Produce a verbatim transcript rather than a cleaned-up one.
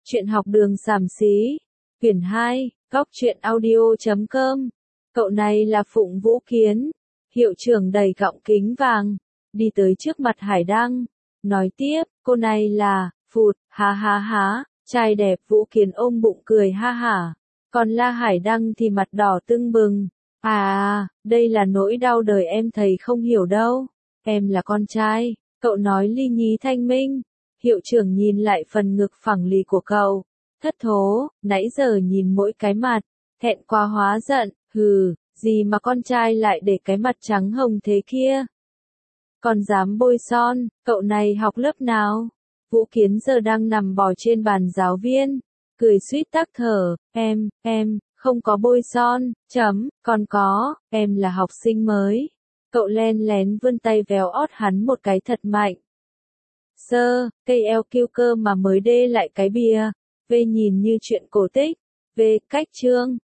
Chuyện học đường xàm xí. Quyển hai, góc truyện audio chấm com. Cậu này là Phụng Vũ Kiến. Hiệu trưởng đầy gọng kính vàng. Đi tới trước mặt Hải Đăng. Nói tiếp, cô này là, phụt, ha ha ha. Trai đẹp Vũ Kiến ôm bụng cười ha hả. Còn La Hải Đăng thì mặt đỏ tưng bừng. À, đây là nỗi đau đời em thầy không hiểu đâu. Em là con trai. Cậu nói ly nhí thanh minh. Hiệu trưởng nhìn lại phần ngực phẳng lì của cậu. Thất thố, nãy giờ nhìn mỗi cái mặt. Thẹn quá hóa giận, hừ, gì mà con trai lại để cái mặt trắng hồng thế kia. Còn dám bôi son, cậu này học lớp nào? Vũ Kiến giờ đang nằm bò trên bàn giáo viên. Cười suýt tắc thở, em, em, không có bôi son, chấm, còn có, em là học sinh mới. Cậu len lén vươn tay véo ót hắn một cái thật mạnh. Sơ, cây eo kiêu cơ mà mới đê lại cái bìa. V nhìn như chuyện cổ tích. V cách chương.